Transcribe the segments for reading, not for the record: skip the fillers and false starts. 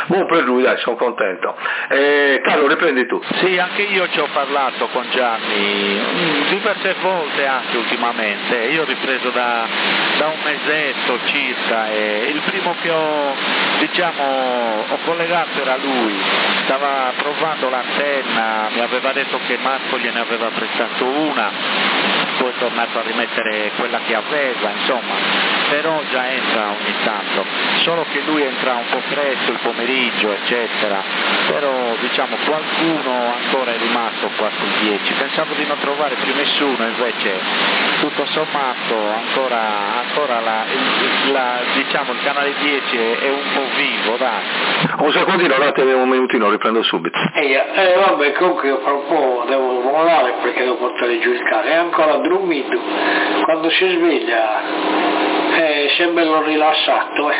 Buon per lui, dai, sono contento. Carlo, riprendi tu. Sì, anche io ci ho parlato con Gianni diverse volte anche ultimamente. Io ho ripreso da un mesetto circa e il primo che ho collegato era lui. Stava provando l'antenna, mi aveva detto che Marco gliene aveva prestato una, poi è tornato a rimettere quella che aveva, insomma, però già entra ogni tanto, solo che lui entra un po' presto il pomeriggio, eccetera, però diciamo qualcuno ancora è rimasto qua sul 10, pensavo di non trovare più nessuno, invece tutto sommato ancora diciamo il canale 10 è un po' vivo, dai. Un secondino, datemi un minutino, riprendo subito. Vabbè, comunque io fra un po' devo volare perché devo portare giù il cane, è ancora dormito, quando si sveglia si è bello rilassato.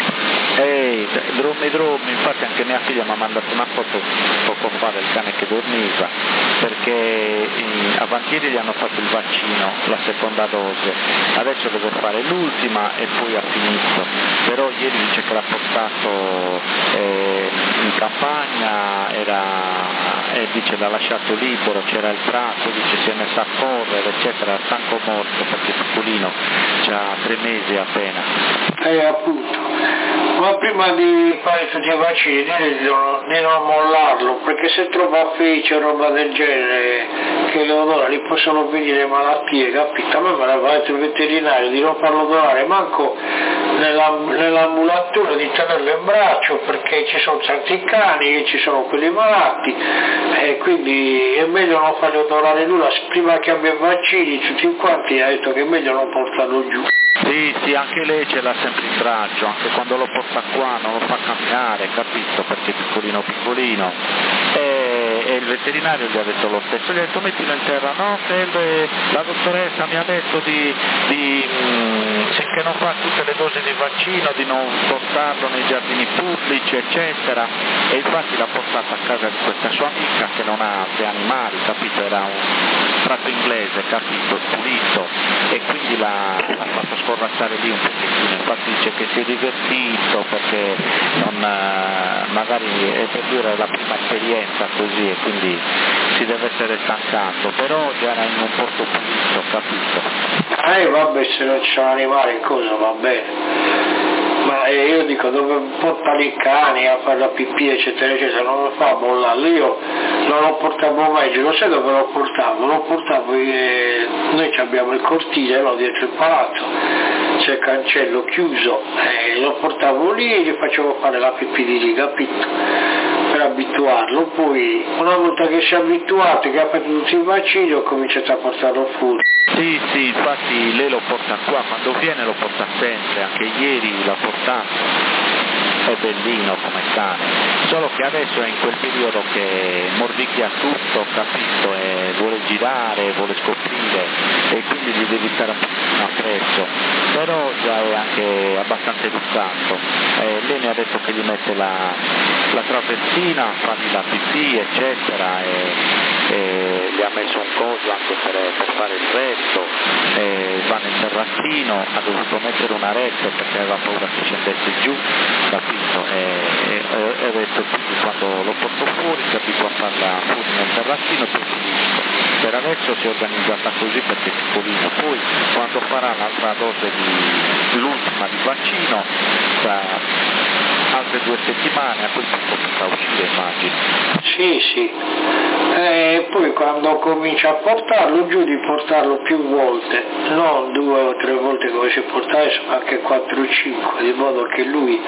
Drum, infatti anche mia figlia mi ha mandato una foto poco fa del cane che dormiva, perché avantieri gli hanno fatto il vaccino, la seconda dose, adesso deve fare l'ultima e poi ha finito, però ieri dice che l'ha portato in campagna, e dice l'ha lasciato libero, c'era il prato, dice si è messo a correre, eccetera, stanco morto perché è piccolino, c'ha 3 mesi appena. Appunto, ma prima di fare tutti i vaccini di non mollarlo, perché se trova fece o roba del genere che lo dona, gli possono venire malattie, capito? A me me l'aveva detto il veterinario di non farlo donare manco nell'ambulatorio, di tenerlo in braccio perché ci sono certi cani, ci sono quelli malati e quindi è meglio non farlo donare nulla, prima che abbia vaccini tutti quanti ha detto che è meglio non portarlo giù. Sì, anche lei ce l'ha sempre in braccio, anche quando lo porta qua non lo fa camminare, capito? Perché è piccolino. E il veterinario gli ha detto lo stesso, gli ha detto mettilo in terra, no, la dottoressa mi ha detto che non fa tutte le dosi di vaccino, di non portarlo nei giardini pubblici, eccetera, e infatti l'ha portato a casa di questa sua amica che non ha altri animali, capito? Era un tratto inglese, capito? Pulito, e quindi l'ha fatto scorrazzare lì un pochettino, infatti dice che si è divertito perché magari per lui era la prima esperienza così e quindi si deve essere stancato, però già era in un porto pulito, capito? Vabbè, se non ci sono animali in cosa va bene, ma io dico dove portare i cani a fare la pipì eccetera eccetera, non lo fa mollarlo, io non lo portavo mai giù, lo sai dove lo portavo noi abbiamo il cortile, no, dietro il palazzo, c'è il cancello chiuso, lo portavo lì e gli facevo fare la pipì di lì, capito? Per abituarlo, poi una volta che si è abituato, che ha fatto tutti i vaccini, ho cominciato a portarlo fuori. Sì, infatti lei lo porta qua, quando viene lo porta sempre, anche ieri l'ha portato. È bellino come cane, solo che adesso è in quel periodo che mordicchia tutto, capito, e vuole girare, vuole scoprire e quindi gli devi stare un pochino appresso, però già è anche abbastanza educato, lei mi ha detto che gli mette la traversina, fargli la pipì eccetera e gli ha messo un coso anche per fare il retto, va nel terrazzino, ha dovuto mettere una rete perché aveva paura che scendesse giù, capito? E adesso quindi quando lo porto fuori si abitua a farla fuori nel terrazzino e poi finisco. Per adesso si è organizzata così perché è piccolino, poi quando farà l'altra dose l'ultima di vaccino, tra altre 2 settimane, a quel punto potrà uscire, immagino. Sì. E poi quando comincia a portarlo giù, di portarlo più volte, non 2 o 3 volte come si porta adesso, ma anche 4 o 5, di modo che lui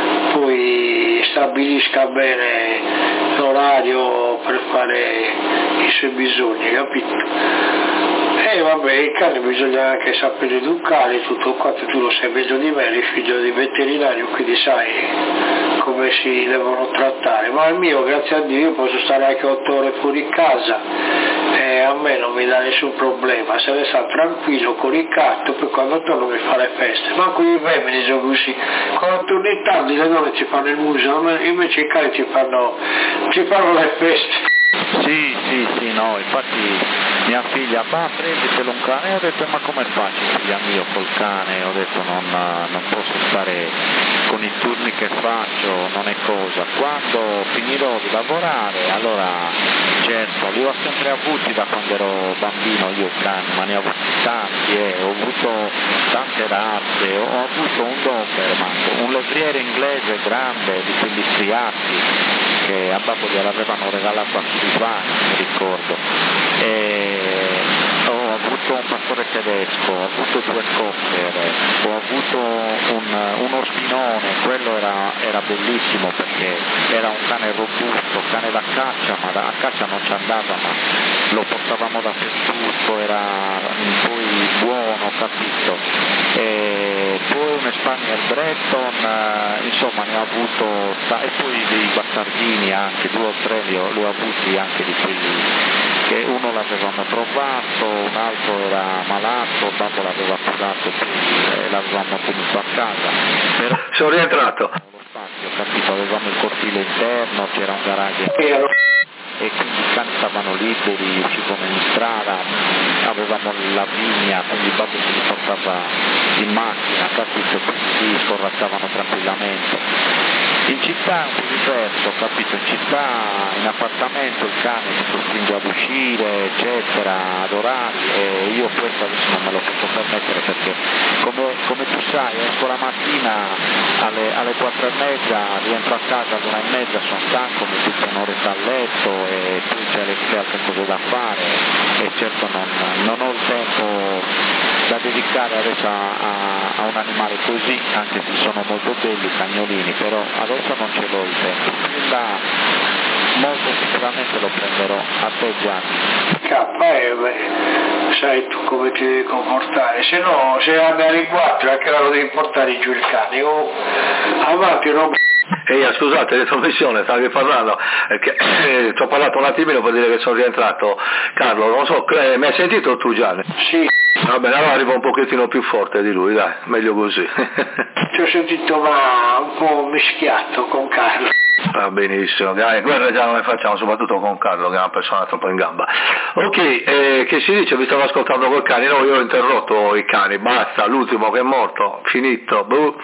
poi stabilisca bene l'orario per fare i suoi bisogni, capito? Vabbè, i cani bisogna anche sapere educare, tutto quanto, tu lo sai meglio di me, eri figlio di veterinario, quindi sai come si devono trattare, ma il mio, grazie a Dio, io posso stare anche 8 ore fuori casa e a me non mi dà nessun problema, se ne sta tranquillo con il gatto, poi quando torno mi fa le feste, ma qui i femmini sono così, quando torni tardi le donne ti fanno il muso, invece i cani ti fanno le feste. Sì, no, infatti mia figlia, prenditelo un cane, ho detto ma come faccio figlia mio col cane, ho detto non posso stare con i turni che faccio non è cosa. Quando finirò di lavorare, allora certo, li ho sempre avuti da quando ero bambino io cani, ma ne ho avuti tanti, ho avuto tante razze, ho avuto un Doberman, un levriere inglese grande di quelli striati che a babbo gliel'avevano regalato a Silvani, mi ricordo. Ho avuto un pastore tedesco, ho avuto 2 cocker, ho avuto uno spinone, quello era bellissimo perché era un cane robusto, cane da caccia, ma a caccia non ci andava, ma lo portavamo dappertutto, era poi buono, capito? E poi un Spaniel Breton, insomma ne ho avuto, e poi dei bastardini anche, 2 o 3 li ho avuti anche di quelli che uno l'avevamo trovato, un altro era malato, babbo l'aveva curato e l'avevamo tenuto a casa. Però sono rientrato. lo spazio, capito? Avevamo il cortile interno, c'era un garage e quindi i cani stavano liberi, uscivano in strada, avevamo la vigna, quindi il babbo se li portava in macchina, capito? Quindi scorrazzavano tranquillamente. In città è un po' diverso, capito? In città, in appartamento il cane mi costringe ad uscire, eccetera, ad orari, e io questo adesso non me lo posso permettere perché come tu sai esco la mattina alle 4:30, rientro a casa all'1:30, sono stanco, mi butto un'oretta a letto e poi c'è le altre cose da fare e certo non ho il tempo da dedicare adesso a un animale così, anche se sono molto belli i cagnolini, però adesso non ce l'ho il tempo. Più là molto sicuramente lo prenderò. A te Gianni. Sai tu come ti devi comportare, se no se andi alle 4 anche là lo devi portare giù il cane, o avanti roba. Scusate, l'intromissione, stavi parlando, perché ti ho parlato un attimino per dire che sono rientrato. Carlo, non so, mi hai sentito tu Gianni? Sì. Va bene, allora arrivo un pochettino più forte di lui, dai, meglio così. Ti ho sentito ma un po' mischiato con Carlo. Va benissimo, guerra già non ne facciamo, soprattutto con Carlo che è una persona troppo in gamba. Ok, che si dice? Vi stavo ascoltando col cane, no, io ho interrotto i cani, basta, l'ultimo che è morto, finito,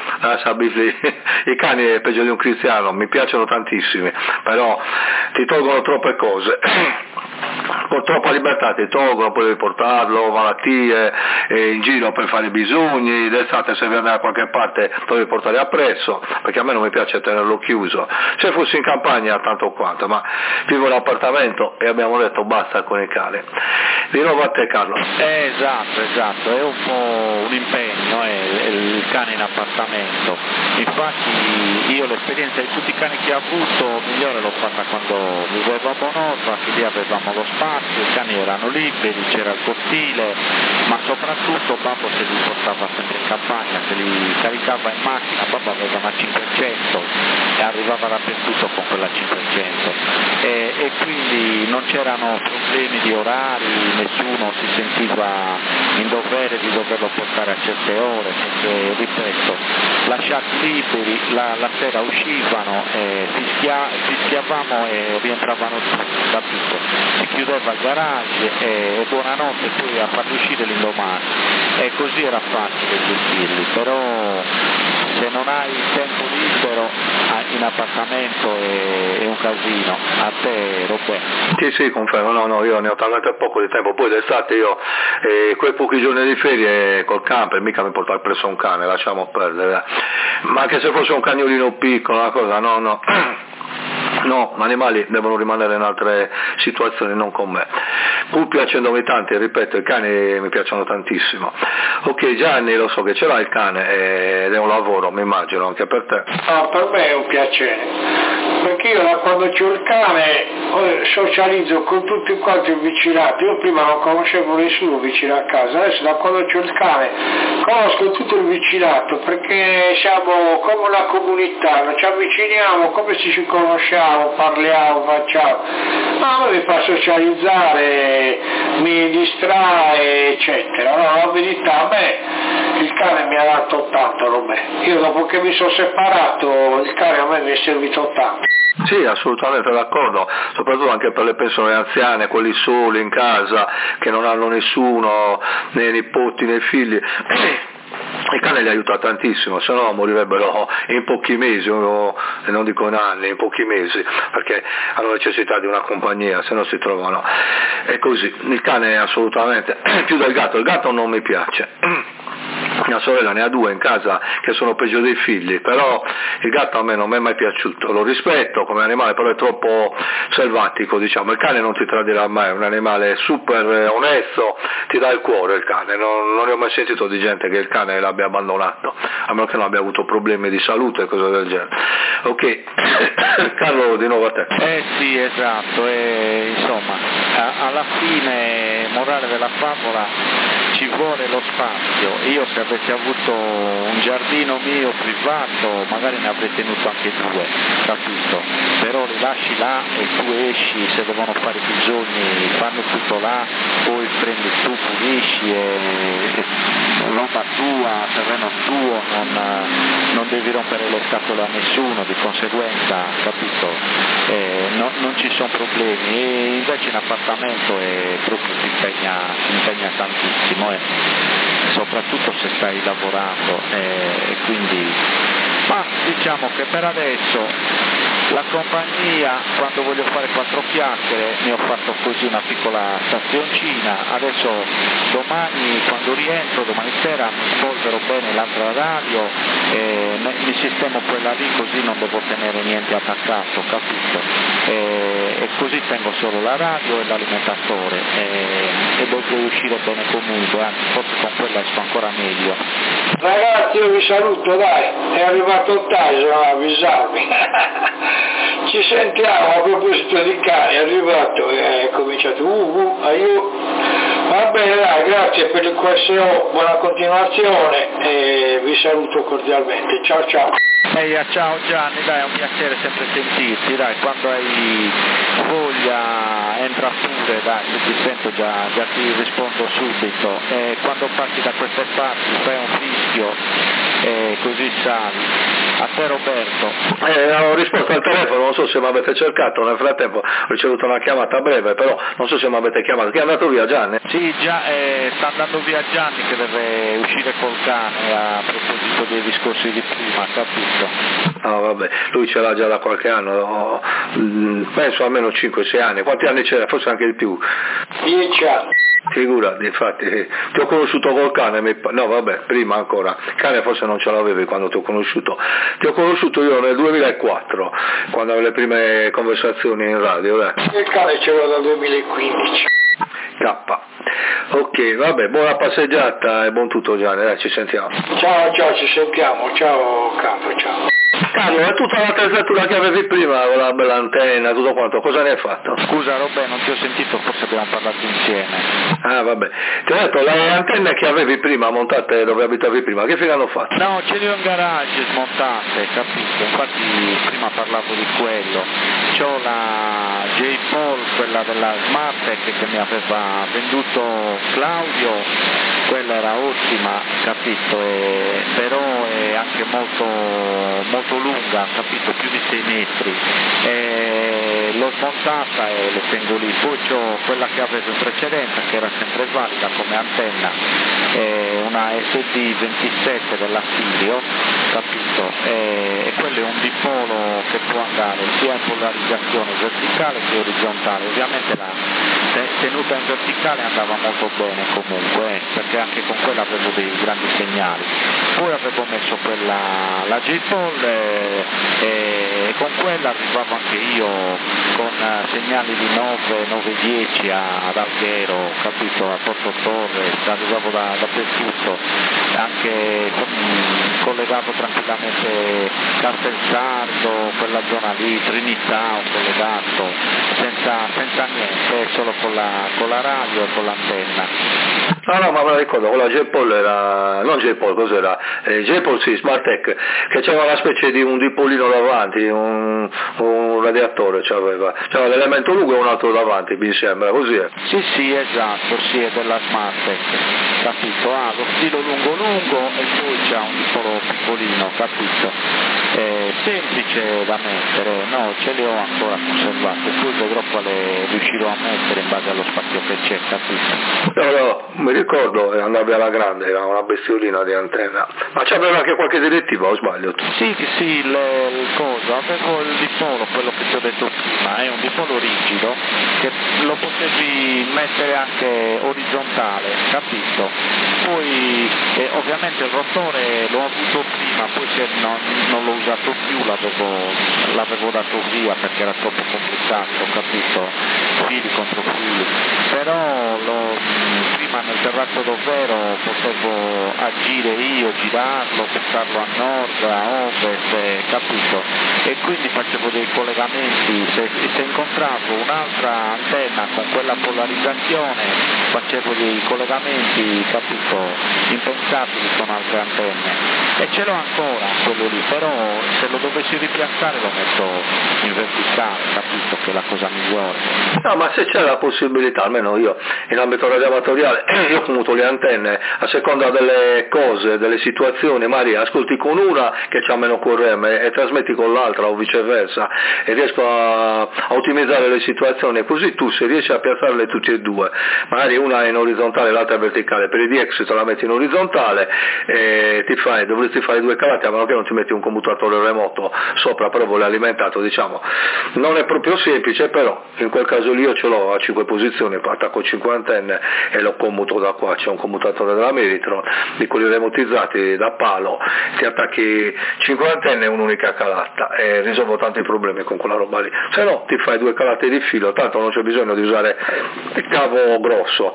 i cani è peggio di un cristiano, mi piacciono tantissimi, però ti tolgono troppe cose. Con troppa libertà ti tolgono, poi devi portarlo, malattie, in giro per fare i bisogni, d'estate se viene da qualche parte lo devi portare appresso, perché a me non mi piace tenerlo chiuso. Se fossi in campagna tanto quanto, ma vivo in appartamento e abbiamo detto basta con i cani. Di nuovo a te Carlo. Esatto, è un po' un impegno il cane in appartamento. Infatti io l'esperienza di tutti i cani che ho avuto migliore l'ho fatta quando vivevo a Bonorva, che lì avevamo lo spazio, i cani erano liberi, c'era il cortile, ma soprattutto babbo se li portava sempre in campagna, se li caricava in macchina, babbo aveva una 500 e arrivava dappertutto con quella 500 e quindi non c'erano problemi di orari, nessuno si sentiva in dovere di doverlo portare a certe ore, perché ripeto, lasciati liberi, la sera uscivano, fischiavamo e rientravano tutti, capito? Si chiudeva il garage e buonanotte poi a farli uscire l'indomani e così era facile gestirli, però se non hai tempo libero in appartamento è un casino. A te Roberto? Sì, confermo, no, io ne ho talmente poco di tempo, poi d'estate io quei pochi giorni di ferie col camper mica mi porto presso un cane, lasciamo perdere, ma anche se fosse un cagnolino piccolo, una cosa, no. No, gli animali devono rimanere in altre situazioni, non con me. Pur piacendomi tanti, ripeto, i cani mi piacciono tantissimo. Ok Gianni, lo so che ce l'hai il cane ed è un lavoro, mi immagino, anche per te. No, per me è un piacere, perché io da quando c'ho il cane socializzo con tutti quanti i vicinati. Io prima non conoscevo nessuno vicino a casa, adesso da quando c'ho il cane conosco tutto il vicinato, perché siamo come una comunità, ci avviciniamo come se ci conosciamo, parliamo, facciamo, ma a me mi fa socializzare, mi distrae, eccetera. No, la verità, a me il cane mi ha dato tanto, Roberto. Io dopo che mi sono separato, il cane a me mi è servito tanto. Sì, assolutamente d'accordo, soprattutto anche per le persone anziane, quelli soli in casa, che non hanno nessuno, né nipoti né figli. Il cane li aiuta tantissimo, se no morirebbero in pochi mesi, e non dico in anni, in pochi mesi, perché hanno necessità di una compagnia, se no si trovano. È così, il cane è assolutamente più del gatto, il gatto non mi piace. Mia sorella ne ha 2 in casa che sono peggio dei figli, però il gatto a me non mi è mai piaciuto, lo rispetto come animale, però è troppo selvatico, diciamo. Il cane non ti tradirà mai, è un animale super onesto, ti dà il cuore il cane, non ne ho mai sentito di gente che il cane l'abbia abbandonato, a meno che non abbia avuto problemi di salute e cose del genere. Ok, Carlo, di nuovo a te. Sì, esatto, insomma, alla fine, morale della favola, ci vuole lo spazio. Io se avessi avuto un giardino mio privato magari ne avrei tenuto anche 2, capito? Però li lasci là e tu esci, se devono fare bisogni fanno tutto là, poi prendi tu, pulisci e roba tua, terreno tuo, non devi rompere le scatole a nessuno, di conseguenza, capito? Non ci sono problemi, e invece in appartamento proprio ti impegna tantissimo, soprattutto se stai lavorando, e quindi ma diciamo che per adesso la compagnia, quando voglio fare 4 chiacchiere, ne ho fatto così una piccola stazioncina. Adesso domani, quando rientro, domani sera mi spolvero bene l'altra radio e mi sistemo quella lì, così non devo tenere niente attaccato, capito? E così tengo solo la radio e l'alimentatore e dovrei uscire bene comunque, anzi forse con quella esco ancora meglio. Ragazzi, io vi saluto, dai, è arrivato Tyson a avvisarmi. Ci sentiamo. A proposito di cani, è arrivato e è cominciato aiuto. Va bene, dai, grazie per il QSO, buona continuazione e vi saluto cordialmente. Ciao ciao. Ciao Gianni, dai, è un piacere sempre sentirti, dai, quando hai voglia entra pure, dai, ti sento già ti rispondo subito, quando passi da queste parti fai un fischio e così sali. A te Roberto. Ho risposto al telefono, non so se mi avete cercato, nel frattempo ho ricevuto una chiamata breve, però non so se mi avete chiamato. Chi è andato via, Gianni? Sì, già sta andando via Gianni che deve uscire col cane a proposito dei discorsi di prima, capito? No, vabbè, lui ce l'ha già da qualche anno, penso almeno 5-6 anni. Quanti anni c'era? Forse anche di più. 10 anni. Figurati, infatti, ti ho conosciuto col cane, no vabbè, prima ancora, il cane forse non ce l'avevi quando ti ho conosciuto io nel 2004, quando avevo le prime conversazioni in radio. Il cane ce l'ho dal 2015. Ok, vabbè, buona passeggiata e buon tutto Gianni, dai, ci sentiamo. Ciao, ci sentiamo, ciao Capo, ciao. Carlo, è tutta l'attrezzatura che avevi prima, con la bella antenna, tutto quanto, cosa ne hai fatto? Scusa Robè, non ti ho sentito, forse abbiamo parlato insieme. Ah vabbè, ti ho detto, le antenne che avevi prima, montate dove abitavi prima, che fine hanno fatto? No, ce le ho in garage smontate, capito, infatti prima parlavo di quello. C'ho la J-Paul, quella della Smartec che mi aveva venduto Claudio, quella era ottima, capito, però è anche molto lunga, capito, più di 6 metri, l'ho smontata e le tengo lì. Poi c'ho quella che avevo in precedenza che era sempre valida come antenna, una SD 27 della Filio, capito, e quello è un dipolo che può andare sia in polarizzazione verticale che orizzontale. Ovviamente la tenuta in verticale andava molto bene comunque, perché anche con quella avevo dei grandi segnali. Poi avevo messo la J-Pol e con quella arrivavo anche io con segnali di 9-10 ad Alghero, capito, a Porto Torres, arrivavo dappertutto, anche collegavo tranquillamente Castelsardo, quella zona lì, Trinità ho collegato, senza niente, solo con la radio e con l'antenna. No, ma me la ricordo, con la J-Pol era, non J-Pol, cos'era? J-Pol sì, Smartec, che c'era una specie di un dipolino davanti, un radiatore c'aveva l'elemento lungo e un altro davanti, mi sembra, così è? Sì, esatto, sì, è della Smartec, capito? Ha lo stilo lungo e poi c'ha un dipolo piccolino, capito? semplice da mettere, no, ce le ho ancora conservate, poi vedrò quale riuscirò a mettere in base allo spazio che c'è, capito? No, mi ricordo, andavi alla grande, era una bestiolina di antenna, ma c'aveva anche qualche direttiva, o sbaglio? Sì, il coso, avevo il dipolo, quello che ti ho detto prima, è un dipolo rigido, che lo potevi mettere anche orizzontale, capito? Poi ovviamente il rotore l'ho avuto prima, poi non l'ho usato più, l'avevo dato via perché era troppo complicato, capito? Fili contro fili, però prima nel terrazzo d'ovvero potevo agire io, girarlo, portarlo a nord, a ovest, capito? E quindi facevo dei collegamenti, se incontravo un'altra antenna con quella polarizzazione facevo dei collegamenti, capito, impensabili con altre antenne. E ce l'ho ancora quello lì, però se lo dovessi ripiazzare lo metto in verticale, capito, che è la cosa migliore. No, ma se c'è la possibilità, almeno io in ambito radioamatoriale, io commuto le antenne a seconda delle cose, delle situazioni, magari ascolti con una che c'ha meno corrente e trasmetti con l'altra o viceversa e riesco a ottimizzare le situazioni, così tu se riesci a piazzarle tutte e due, magari una è in orizzontale e l'altra è verticale, per i DX te la metti in orizzontale e dovresti fare due calate, a meno che non ti metti un commutatore remoto sopra, però vuole alimentato, diciamo, non è proprio semplice, però in quel caso lì io ce l'ho a 5 posizioni, attacco 5 antenne e lo commuto da qua, c'è un commutatore della Meritron, di quelli remotizzati da palo, ti attacchi 5 antenne e un'unica calata e risolvo tanti problemi con quella roba lì, se no ti fai due calate di filo, tanto non c'è bisogno di usare il cavo grosso,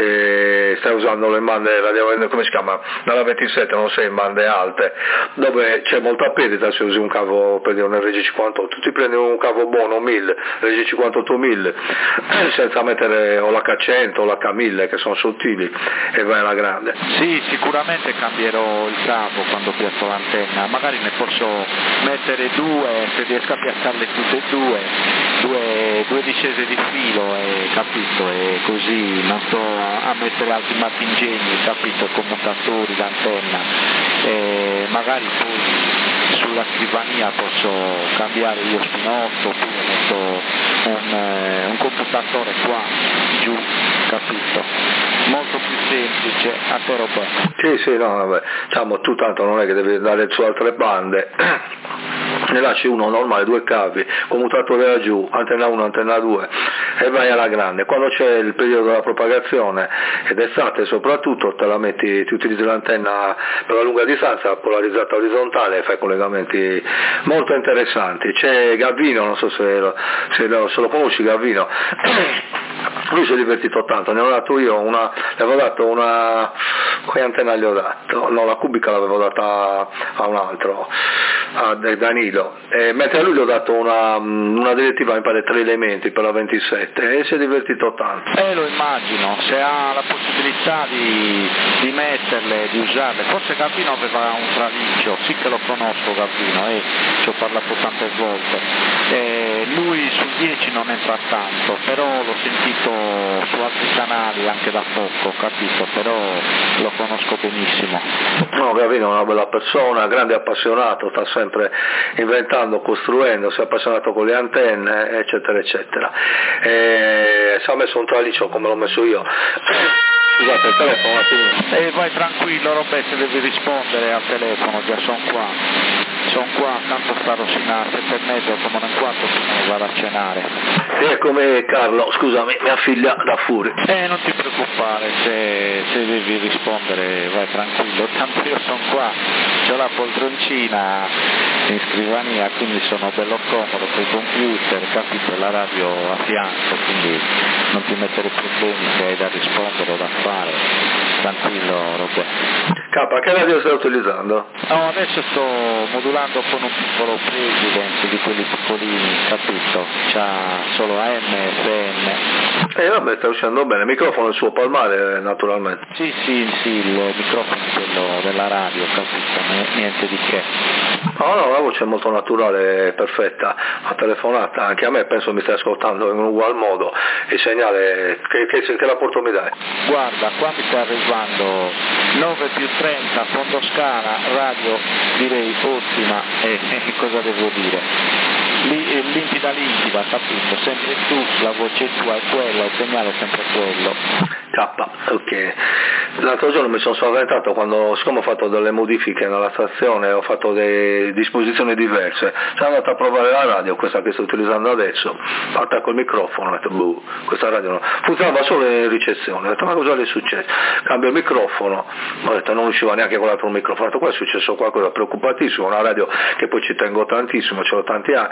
stai usando le bande, come si chiama, dalla 27 non sei in bande alte, dove c'è molta perdita se usi un cavo, prendi un RG58, ti prendi un cavo buono 1000, RG58 1000, senza mettere o l'H100 o l'H1000 che sono sottili e vai alla grande. Sì, sicuramente cambierò il cavo quando piazzo l'antenna, magari ne posso mettere due, se riesco a piazzarle tutte e due discese di filo, capito, e così non sto a mettere altri marchingegni, capito, commutatori d'antenna, e magari poi sulla scrivania posso cambiare io spinotto, oppure metto un computatore qua, giù, capito? Molto più semplice, a te Roberto. Sì, no, vabbè, diciamo, tu tanto non è che devi andare su altre bande, ne lasci uno normale, due cavi, commutatore da giù, antenna 1, antenna 2 e vai alla grande. Quando c'è il periodo della propagazione ed estate soprattutto te la metti, ti utilizzi l'antenna per la lunga distanza polarizzata orizzontale e fai collegamenti molto interessanti. C'è Gavino, non so se lo conosci, Gavino. Lui si è divertito tanto, ne ho dato io le avevo dato una, che antenna gli ho dato? No, la cubica l'avevo data a un altro, a Danilo, mentre a lui gli ho dato una direttiva, mi pare 3 elementi per la 27 e si è divertito tanto. Lo immagino, se ha la possibilità di metterle, di usarle, forse Gavino aveva un traliccio, sì che lo conosco Gavino, ci ho parlato tante volte, lui sul 10 non entra tanto, però l'ho sentito su altri canali anche da poco, capito, però lo conosco benissimo. No, Gavino è una bella persona, grande appassionato, sta sempre inventando, costruendo, si è appassionato con le antenne, eccetera, eccetera. Si è messo un traliccio come l'ho messo io. Scusate, il telefono un attimo. Vai tranquillo Roberto, devi rispondere al telefono, già sono qua, tanto sta Rosina 7:30, come un quarto prima di vado a cenare. Come Carlo, scusami, mia figlia da fuori. Non ti preoccupare, se devi rispondere vai tranquillo, tanto io sono qua, c'ho la poltroncina in scrivania, quindi sono bello comodo col computer, capito, la radio a fianco, quindi non ti mettere problemi se hai da rispondere o da fare, tranquillo Roberto. Che radio stai utilizzando? No, adesso sto modulando con un piccolo President di quelli piccolini, capito? C'ha solo AM e FM. Vabbè, sta uscendo bene, il microfono è il suo palmare naturalmente. Sì, il microfono è quello della radio, capito? Niente di che. No, la voce è molto naturale, perfetta, la telefonata, anche a me penso mi stai ascoltando in un ugual modo, il segnale, che rapporto mi dai? Guarda, qua mi sta arrivando 9+30, fondo scala, radio direi ottima, e cosa devo dire? Limpida, capito? Sempre tu, la voce tua è quella, il segnale è sempre quello. Ok. L'altro giorno mi sono spaventato quando, siccome ho fatto delle modifiche nella stazione, ho fatto delle disposizioni diverse, sono andato a provare la radio, questa che sto utilizzando adesso, attacco il microfono, ho detto questa radio no, funzionava solo in ricezione, ho detto ma cosa le è successo? Cambio il microfono, ho detto non usciva neanche con l'altro microfono, ho detto qua è successo qualcosa, preoccupatissimo, una radio che poi ci tengo tantissimo, ce l'ho tanti anni,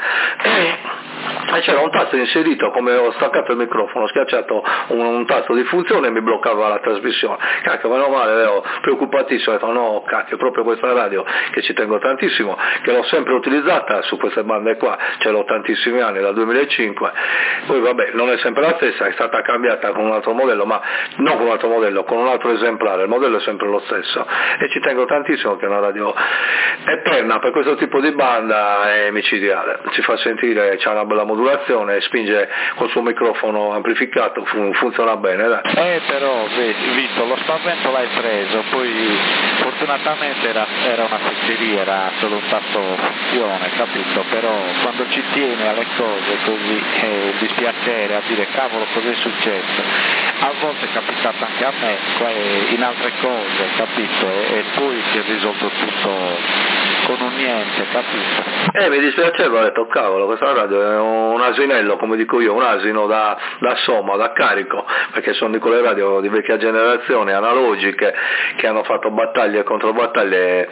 e c'era un tasto inserito, come ho staccato il microfono, ho schiacciato un tasto di funzione e mi bloccava la trasmissione, cacchio, meno male, ero preoccupatissimo, ho detto no cacchio, proprio questa radio che ci tengo tantissimo, che l'ho sempre utilizzata su queste bande qua, ce l'ho tantissimi anni, dal 2005, poi vabbè non è sempre la stessa, è stata cambiata con un altro modello, ma non con un altro modello, con un altro esemplare, il modello è sempre lo stesso e ci tengo tantissimo che è una radio eterna per questo tipo di banda, è micidiale, ci fa sentire, c'ha una bella modulazione, spinge col suo microfono amplificato, funziona bene, dai. Però visto lo spavento l'hai preso, poi fortunatamente era una fesseria, era solo un tasto funzione, capito? Però quando ci tieni alle cose così, il dispiacere a dire cavolo cos'è successo, a volte è capitato anche a me, in altre cose, capito? E poi si è risolto tutto con un niente, capito? Mi dispiaceva, ho detto cavolo, questa radio è un asinello, come dico io, un asino da somma, da carico, perché sono di quelle radio di vecchia generazione, analogiche, che hanno fatto battaglie e controbattaglie,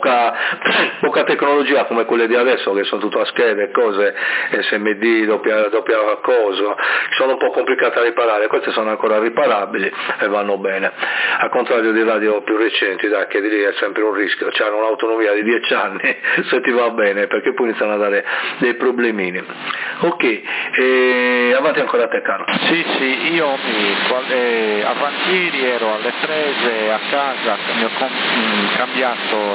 poca tecnologia come quelle di adesso, che sono tutto a schede, cose, SMD, doppia cosa, sono un po' complicate da riparare, queste sono ancora riparabili e vanno bene, al contrario di radio più recenti, dai, che di lì è sempre un rischio, hanno un'autonomia di 10 anni, se ti va bene, perché poi iniziano a dare dei problemini. Ok, avanti ancora a te, caro. Sì, io avantieri ero alle prese a casa, mi ho cambiato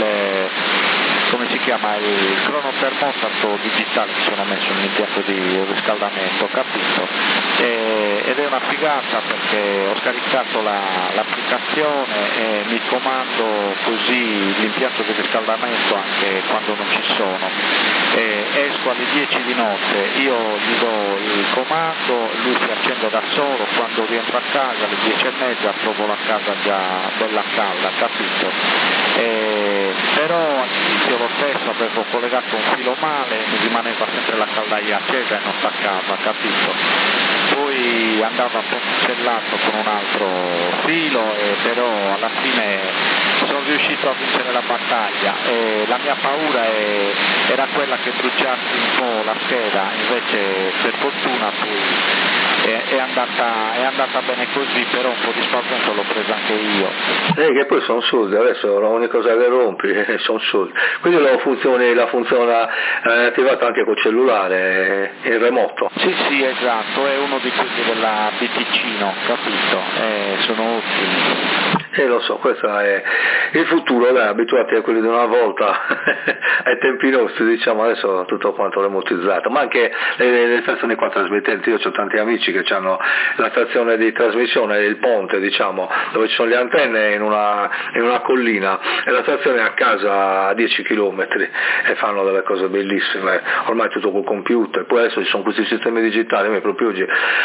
come si chiama, il cronotermostato digitale, mi sono messo nell'impianto di riscaldamento, capito? Ed è una figata perché ho scaricato l'applicazione e mi comando così l'impianto di riscaldamento anche quando non ci sono. Esco alle 10 di notte, io gli do il comando, lui si accende da solo, quando rientro a casa alle 10:30 trovo la casa già bella calda, capito? Però all'inizio lo stesso avevo collegato un filo male, mi rimaneva sempre la caldaia accesa e non staccava, capito? Poi andava ponticellato con un altro filo, però alla fine sono riuscito a vincere la battaglia. La mia paura era quella che bruciassi un po' la scheda, invece per fortuna poi è andata bene così, però un po' di spavento l'ho preso anche io. Che poi sono soldi, adesso l'unica cosa che rompi sono soldi, quindi la funzione attivata anche col cellulare in remoto. Sì, esatto, è uno di quelli della BTC, capito? Sono ottimi. Lo so, questo è il futuro, dai, abituati a quelli di una volta, ai tempi nostri, diciamo, adesso tutto quanto remotizzato, ma anche le stazioni qua trasmittenti, io ho tanti amici che hanno la stazione di trasmissione, il ponte, diciamo, dove ci sono le antenne in una collina e la stazione è a casa a 10 km e fanno delle cose bellissime, ormai tutto col computer, poi adesso ci sono questi sistemi digitali, io proprio oggi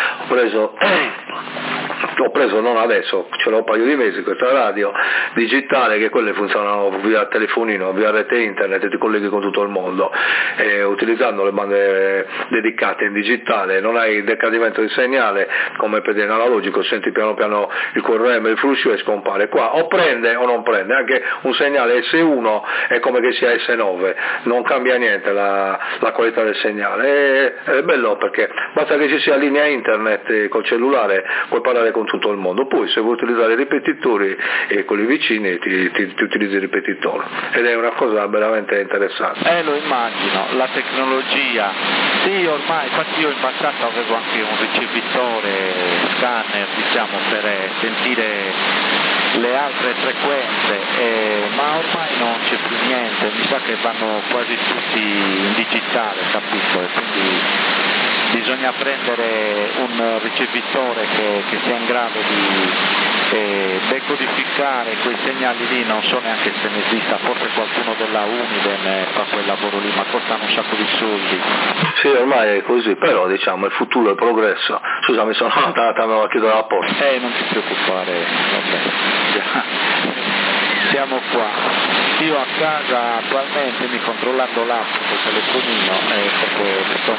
ho preso non adesso, ce l'ho un paio di mesi questa radio digitale, che quelle funzionano via telefonino, via rete internet e ti colleghi con tutto il mondo, utilizzando le bande dedicate in digitale, non hai decadimento di segnale come per in analogico, senti piano piano il correme, il flusso e scompare. Qua o prende o non prende, anche un segnale S1 è come che sia S9, non cambia niente la qualità del segnale, è bello perché basta che ci sia linea internet col cellulare puoi parlare con tutto il mondo, poi se vuoi utilizzare i ripetitori e con i vicini ti utilizzi il ripetitore ed è una cosa veramente interessante. Lo immagino, la tecnologia, sì, ormai, infatti io in passato avevo anche un ricevitore scanner, diciamo, per sentire le altre frequenze, ma ormai non c'è più niente, mi sa che vanno quasi tutti in digitale, capito? E quindi bisogna prendere un ricevitore che sia in grado di decodificare quei segnali lì, non so neanche se ne esista, forse qualcuno della Uniden fa quel lavoro lì, ma costano un sacco di soldi. Sì, ormai è così, però diciamo il futuro è il progresso. Scusa, mi sono andata a chiudere la porta. Non ti preoccupare, vabbè. Siamo qua. Io a casa attualmente mi controllando l'app col telefonino perché sto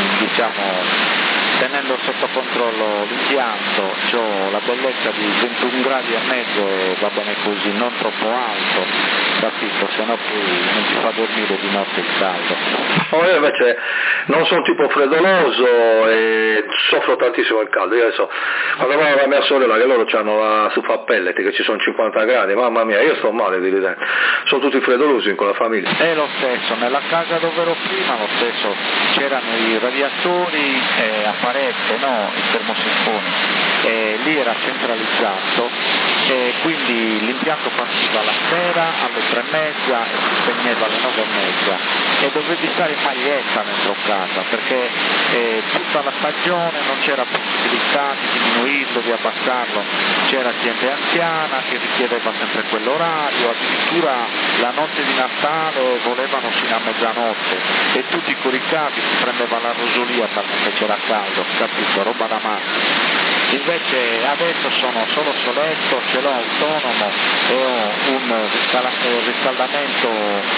tenendo sotto controllo l'impianto, ho la bellezza di 21 gradi e mezzo e va bene così, non troppo alto, capito? Se no poi non ti fa dormire di notte il caldo. Io invece non sono tipo freddoloso e soffro tantissimo il caldo. Io adesso quando vado da mia sorella che loro hanno la stufa a pellet che ci sono 50 gradi, mamma mia, io sto male di ridere. Sono tutti freddolosi in quella famiglia. È lo stesso, nella casa dove ero prima lo stesso, c'erano i radiatori a parete, no, i termosifoni, lì era centralizzato, quindi l'impianto partiva la sera alle 3:30 e si spegneva alle 9:30 e dovevi stare in maglietta dentro casa perché tutta la stagione non c'era possibilità di diminuirlo, di abbassarlo, c'era gente anziana che richiedeva sempre quell'orario, addirittura la notte di Natale volevano fino a mezzanotte e tutti i coricavi si prendeva la rosolia talmente c'era caldo, capito? Roba da matti. Invece adesso sono solo soletto, ce l'ho autonomo e ho un riscaldamento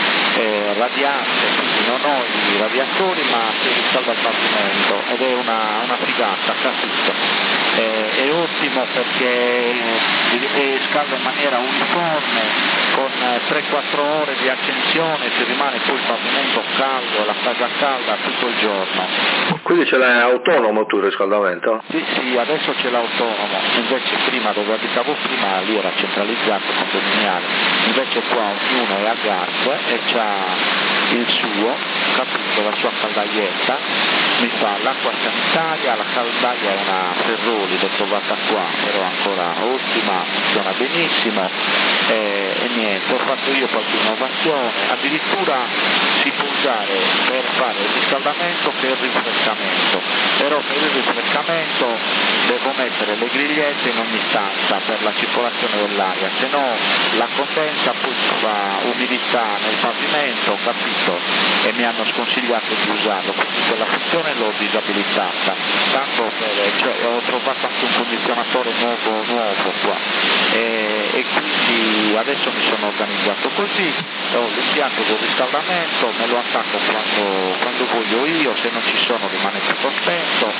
radiante, quindi non ho i radiatori ma si riscalda il pavimento ed è una figata, capito? È ottimo perché scalda in maniera uniforme con 3-4 ore di accensione ti rimane poi il pavimento caldo, la casa calda tutto il giorno. Quindi ce l'hai autonomo tu il riscaldamento? Sì, adesso ce l'ho autonomo, invece prima dove abitavo prima lì era centralizzato, condominiale, invece qua ognuno è a gas e c'ha il suo, capito, la sua caldaietta, mi fa l'acqua sanitaria, la caldaia è una Ferroli, l'ho trovata qua, però ancora ottima, funziona benissimo e niente, ho fatto io qualche innovazione, addirittura si può usare per fare il riscaldamento che il rinfrescamento, però per il rinfrescamento devo mettere le grigliette in ogni stanza per la circolazione dell'aria, se no la condensa poi si fa umidità nel pavimento, capito? E mi hanno sconsigliato di usarlo, quindi quella funzione l'ho disabilitata, tanto ho trovato anche un condizionatore nuovo qua e quindi adesso mi sono organizzato così, ho l'impianto del riscaldamento, me lo attacco quando voglio io, se non ci sono rimane tutto spento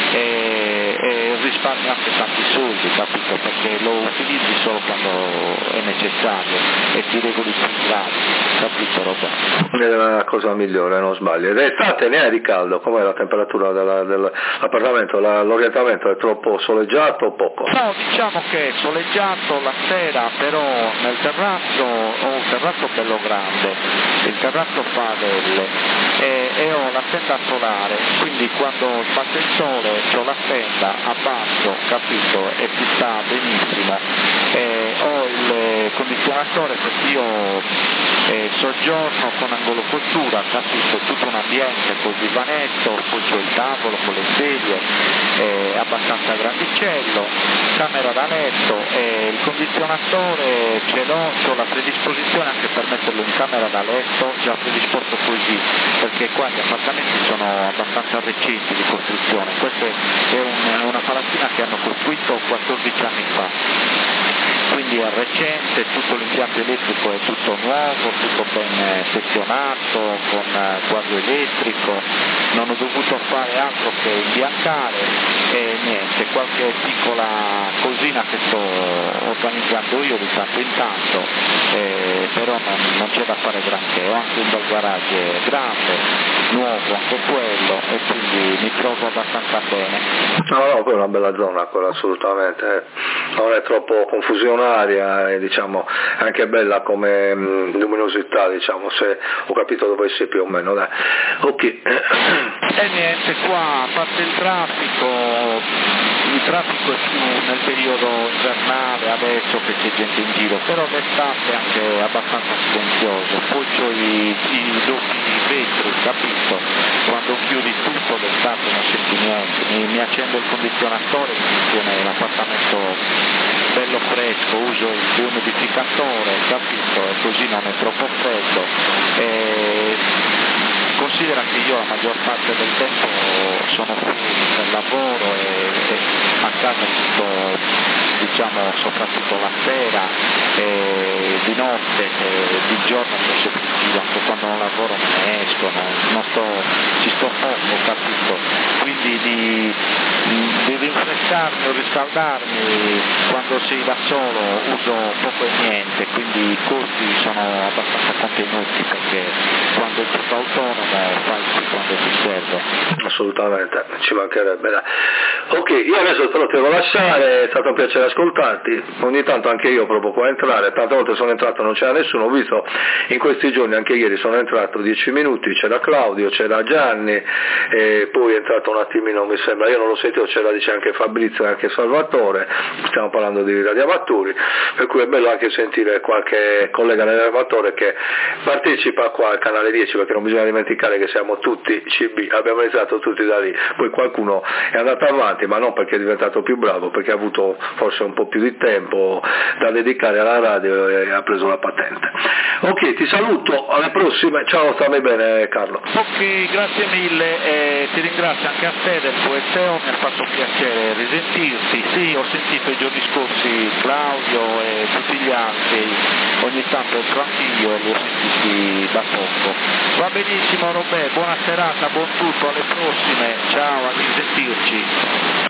e risparmio anche tanti soldi, capito? Perché lo utilizzi solo quando è necessario e ti regoli più gradi, capito Roberto? È la cosa migliore, non sbagli. Ed estate ne hai di caldo, com'è la temperatura dell'appartamento? L'orientamento è troppo soleggiato o poco? No, diciamo che è soleggiato la sera, però nel terrazzo ho un terrazzo bello grande, il terrazzo fa velle e ho la tenda solare, quindi quando sbatte il sole ho la tenda a basso, capito, e si sta benissimo. Ho il condizionatore perché io soggiorno con angolo cottura, capito, tutto un ambiente col divanetto, poi c'ho il tavolo con le sedie, abbastanza grandicello, camera da letto, il condizionatore ce l'ho, c'ho la predisposizione anche per metterlo in camera da letto, già predisposto così, perché qua gli appartamenti sono abbastanza recenti di costruzione, questa è una palazzina che hanno costruito 14 anni fa. Quindi è recente, tutto l'impianto elettrico è tutto nuovo, tutto ben sezionato, con quadro elettrico, non ho dovuto fare altro che imbiancare e niente, qualche piccola cosina che sto organizzando io di tanto in tanto, però non c'è da fare granché, ho anche un bel garage grande, nuovo anche quello e quindi mi trovo abbastanza bene. No, poi è una bella zona quella assolutamente, non è troppo confusionaria e diciamo anche bella come luminosità, diciamo, se ho capito dove sei più o meno, dai. Ok. E niente, qua a parte il traffico è più nel periodo invernale adesso che c'è gente in giro, però l'estate è anche abbastanza silenzioso, poi c'ho i doppi vetri, capito? Quando chiudi tutto l'estate non senti niente, mi accendo il condizionatore, mi tiene l'appartamento bello fresco, uso il dehumidificatore, capito? E così non è troppo freddo. Considera che io la maggior parte del tempo sono fuori per lavoro e a casa sto, diciamo, soprattutto la sera, di notte, di giorno forse più giro, anche quando non lavoro me ne esco, ci sto poco, capito? Quindi di rinfrescarmi o riscaldarmi quando si da solo uso poco e niente, quindi i costi sono abbastanza contenuti perché quando è tutto autonomo fai quando ti serve. Assolutamente, ci mancherebbe. Ok, io adesso te lo devo lasciare, è stato un piacere ascoltarti, ogni tanto anche io provo qua a entrare, tante volte sono entrato non c'era nessuno, ho visto in questi giorni, anche ieri sono entrato 10 minuti, c'era Claudio, c'era Gianni, e poi è entrato un attimino, mi sembra, io non lo sentivo, c'era dice anche Fabrizio e anche Salvatore, stiamo parlando di radioamatori, per cui è bello anche sentire qualche collega radioamatore che partecipa qua al canale 10, perché non bisogna dimenticare che siamo tutti CB, abbiamo iniziato tutti da lì, poi qualcuno è andato avanti, ma non perché è diventato più bravo, perché ha avuto forse un po' più di tempo da dedicare alla radio e ha preso la patente. Ok, ti saluto, alle prossime, ciao, stammi bene Carlo. Ok, grazie mille e ti ringrazio anche a te del tuo SEO, mi ha fatto piacere risentirti, sì, ho sentito i giorni scorsi Claudio e tutti gli altri, ogni tanto entro anch'io e li ho sentiti da poco. Va benissimo Robè, buona serata, buon tutto, alle prossime, ciao, a risentirci.